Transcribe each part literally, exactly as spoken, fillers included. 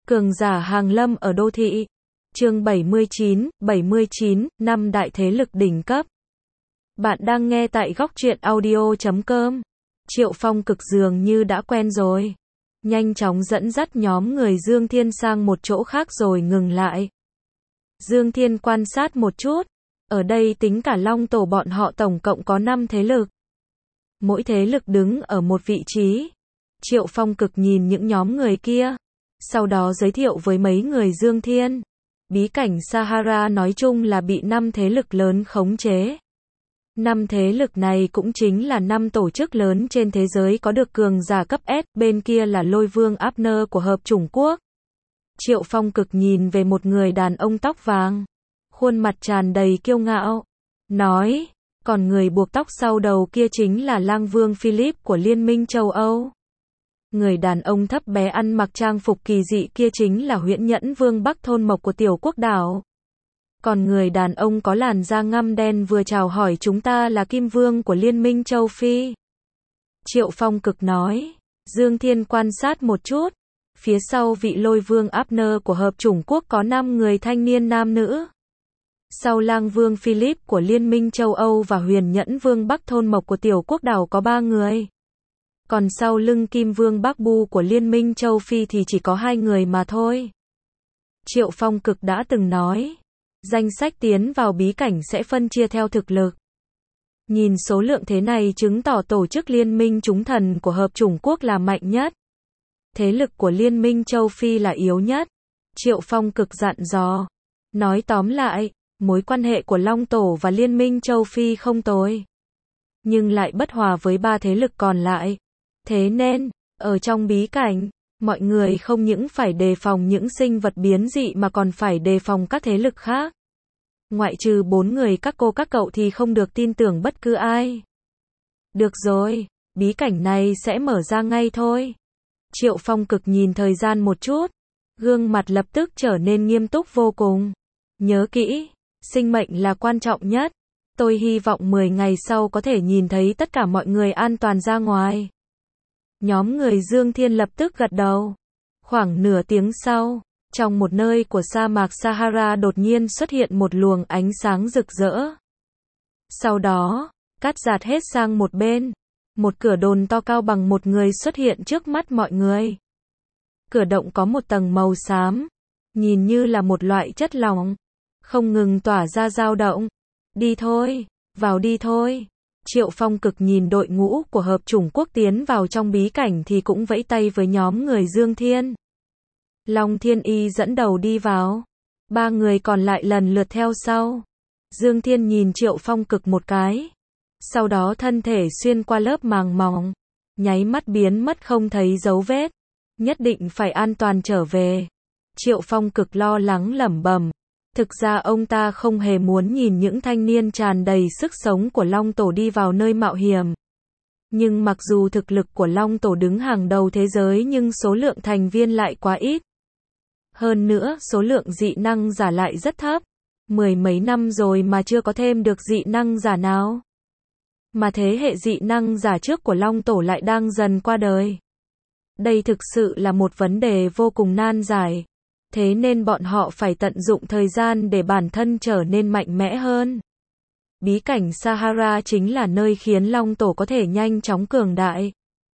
Cường giả hàng lâm ở đô thị. Chương bảy mươi chín, bảy mươi chín, năm đại thế lực đỉnh cấp. Bạn đang nghe tại góc truyện audio chấm com. Triệu Phong cực dường như đã quen rồi. Nhanh chóng dẫn dắt nhóm người Dương Thiên sang một chỗ khác rồi ngừng lại. Dương Thiên quan sát một chút. Ở đây tính cả Long Tổ bọn họ tổng cộng có năm thế lực. Mỗi thế lực đứng ở một vị trí. Triệu Phong cực nhìn những nhóm người kia. Sau đó giới thiệu với mấy người Dương Thiên. Bí cảnh Sahara nói chung là bị năm thế lực lớn khống chế. Năm thế lực này cũng chính là năm tổ chức lớn trên thế giới có được cường giả cấp S, bên kia là Lôi Vương Abner của Hợp Chủng Quốc. Triệu Phong cực nhìn về một người đàn ông tóc vàng, khuôn mặt tràn đầy kiêu ngạo, nói, còn người buộc tóc sau đầu kia chính là Lang Vương Philip của Liên minh châu Âu. Người đàn ông thấp bé ăn mặc trang phục kỳ dị kia chính là Huyễn Nhẫn Vương Bắc Thôn Mộc của Tiểu Quốc Đảo. Còn người đàn ông có làn da ngăm đen vừa chào hỏi chúng ta là Kim Vương của Liên minh châu Phi. Triệu Phong cực nói. Dương Thiên quan sát một chút. Phía sau vị Lôi Vương Abner của Hợp Chủng Quốc có năm người thanh niên nam nữ. Sau Lang Vương Philip của Liên minh châu Âu và Huyền Nhẫn Vương Bắc Thôn Mộc của Tiểu Quốc Đảo có ba người. Còn sau lưng Kim Vương Bắc Bu của Liên minh châu Phi thì chỉ có hai người mà thôi. Triệu Phong cực đã từng nói. Danh sách tiến vào bí cảnh sẽ phân chia theo thực lực. Nhìn số lượng thế này chứng tỏ tổ chức Liên minh chúng thần của Hợp Chủng Quốc là mạnh nhất. Thế lực của Liên minh châu Phi là yếu nhất. Triệu Phong cực dặn dò. Nói tóm lại, mối quan hệ của Long Tổ và Liên minh châu Phi không tồi. Nhưng lại bất hòa với ba thế lực còn lại. Thế nên, ở trong bí cảnh, mọi người không những phải đề phòng những sinh vật biến dị mà còn phải đề phòng các thế lực khác. Ngoại trừ bốn người các cô các cậu thì không được tin tưởng bất cứ ai. Được rồi, bí cảnh này sẽ mở ra ngay thôi. Triệu Phong cực nhìn thời gian một chút. Gương mặt lập tức trở nên nghiêm túc vô cùng. Nhớ kỹ, sinh mệnh là quan trọng nhất. Tôi hy vọng mười ngày sau có thể nhìn thấy tất cả mọi người an toàn ra ngoài. Nhóm người Dương Thiên lập tức gật đầu. Khoảng nửa tiếng sau, trong một nơi của sa mạc Sahara đột nhiên xuất hiện một luồng ánh sáng rực rỡ. Sau đó, cắt dạt hết sang một bên. Một cửa đồn to cao bằng một người xuất hiện trước mắt mọi người. Cửa động có một tầng màu xám, nhìn như là một loại chất lỏng, không ngừng tỏa ra dao động. Đi thôi, vào đi thôi. Triệu Phong cực nhìn đội ngũ của Hợp Chủng Quốc tiến vào trong bí cảnh thì cũng vẫy tay với nhóm người Dương Thiên. Long Thiên Y dẫn đầu đi vào. Ba người còn lại lần lượt theo sau. Dương Thiên nhìn Triệu Phong cực một cái. Sau đó thân thể xuyên qua lớp màng mỏng. Nháy mắt biến mất không thấy dấu vết. Nhất định phải an toàn trở về. Triệu Phong cực lo lắng lẩm bẩm. Thực ra ông ta không hề muốn nhìn những thanh niên tràn đầy sức sống của Long Tổ đi vào nơi mạo hiểm. Nhưng mặc dù thực lực của Long Tổ đứng hàng đầu thế giới nhưng số lượng thành viên lại quá ít. Hơn nữa, số lượng dị năng giả lại rất thấp. Mười mấy năm rồi mà chưa có thêm được dị năng giả nào. Mà thế hệ dị năng giả trước của Long Tổ lại đang dần qua đời. Đây thực sự là một vấn đề vô cùng nan giải. Thế nên bọn họ phải tận dụng thời gian để bản thân trở nên mạnh mẽ hơn. Bí cảnh Sahara chính là nơi khiến Long Tổ có thể nhanh chóng cường đại.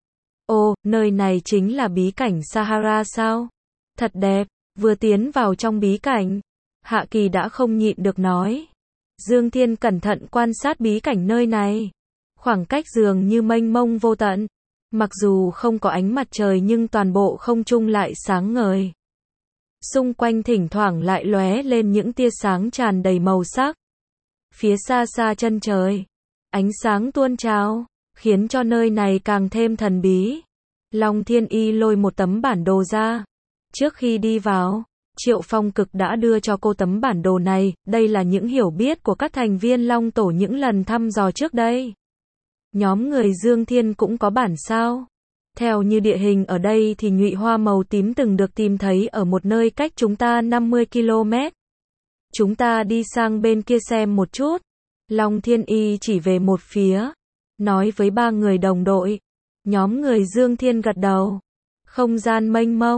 Ồ, nơi này chính là bí cảnh Sahara sao? Thật đẹp, vừa tiến vào trong bí cảnh. Hạ Kỳ đã không nhịn được nói. Dương Thiên cẩn thận quan sát bí cảnh nơi này. Khoảng cách dường như mênh mông vô tận. Mặc dù không có ánh mặt trời nhưng toàn bộ không trung lại sáng ngời. Xung quanh thỉnh thoảng lại lóe lên những tia sáng tràn đầy màu sắc. Phía xa xa chân trời, ánh sáng tuôn trào, khiến cho nơi này càng thêm thần bí. Long Thiên Y lôi một tấm bản đồ ra. Trước khi đi vào, Triệu Phong cực đã đưa cho cô tấm bản đồ này. Đây là những hiểu biết của các thành viên Long Tổ những lần thăm dò trước đây. Nhóm người Dương Thiên cũng có bản sao. Theo như địa hình ở đây thì nhụy hoa màu tím từng được tìm thấy ở một nơi cách chúng ta năm mươi ki lô mét. Chúng ta đi sang bên kia xem một chút. Long Thiên Y chỉ về một phía. Nói với ba người đồng đội. Nhóm người Dương Thiên gật đầu. Không gian mênh mông.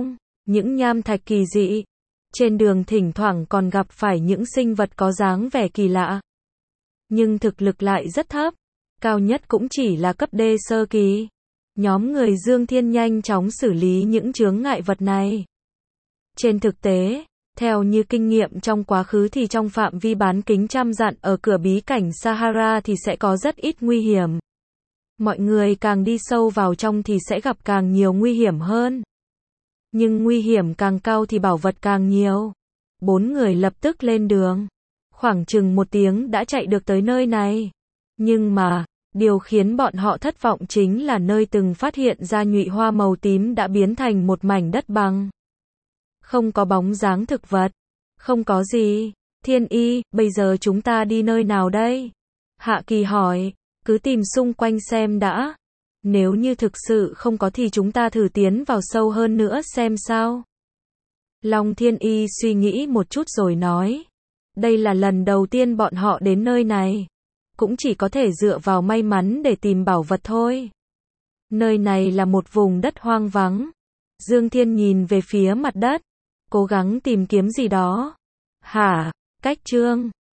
những nham thạch kỳ dị. Trên đường thỉnh thoảng còn gặp phải những sinh vật có dáng vẻ kỳ lạ. Nhưng thực lực lại rất thấp, cao nhất cũng chỉ là cấp D sơ kỳ. Nhóm người Dương Thiên nhanh chóng xử lý những chướng ngại vật này. Trên thực tế, theo như kinh nghiệm trong quá khứ thì trong phạm vi bán kính trăm dặm ở cửa bí cảnh Sahara thì sẽ có rất ít nguy hiểm. Mọi người càng đi sâu vào trong thì sẽ gặp càng nhiều nguy hiểm hơn. Nhưng nguy hiểm càng cao thì bảo vật càng nhiều. Bốn người lập tức lên đường. Khoảng chừng một tiếng đã chạy được tới nơi này. Nhưng mà, điều khiến bọn họ thất vọng chính là nơi từng phát hiện ra nhụy hoa màu tím đã biến thành một mảnh đất bằng. Không có bóng dáng thực vật. Không có gì. Thiên Y, bây giờ chúng ta đi nơi nào đây? Hạ Kỳ hỏi, cứ tìm xung quanh xem đã. Nếu như thực sự không có thì chúng ta thử tiến vào sâu hơn nữa xem sao. Long Thiên Y suy nghĩ một chút rồi nói. Đây là lần đầu tiên bọn họ đến nơi này. Cũng chỉ có thể dựa vào may mắn để tìm bảo vật thôi. Nơi này là một vùng đất hoang vắng. Dương Thiên nhìn về phía mặt đất. Cố gắng tìm kiếm gì đó. Hả? Cách Trương.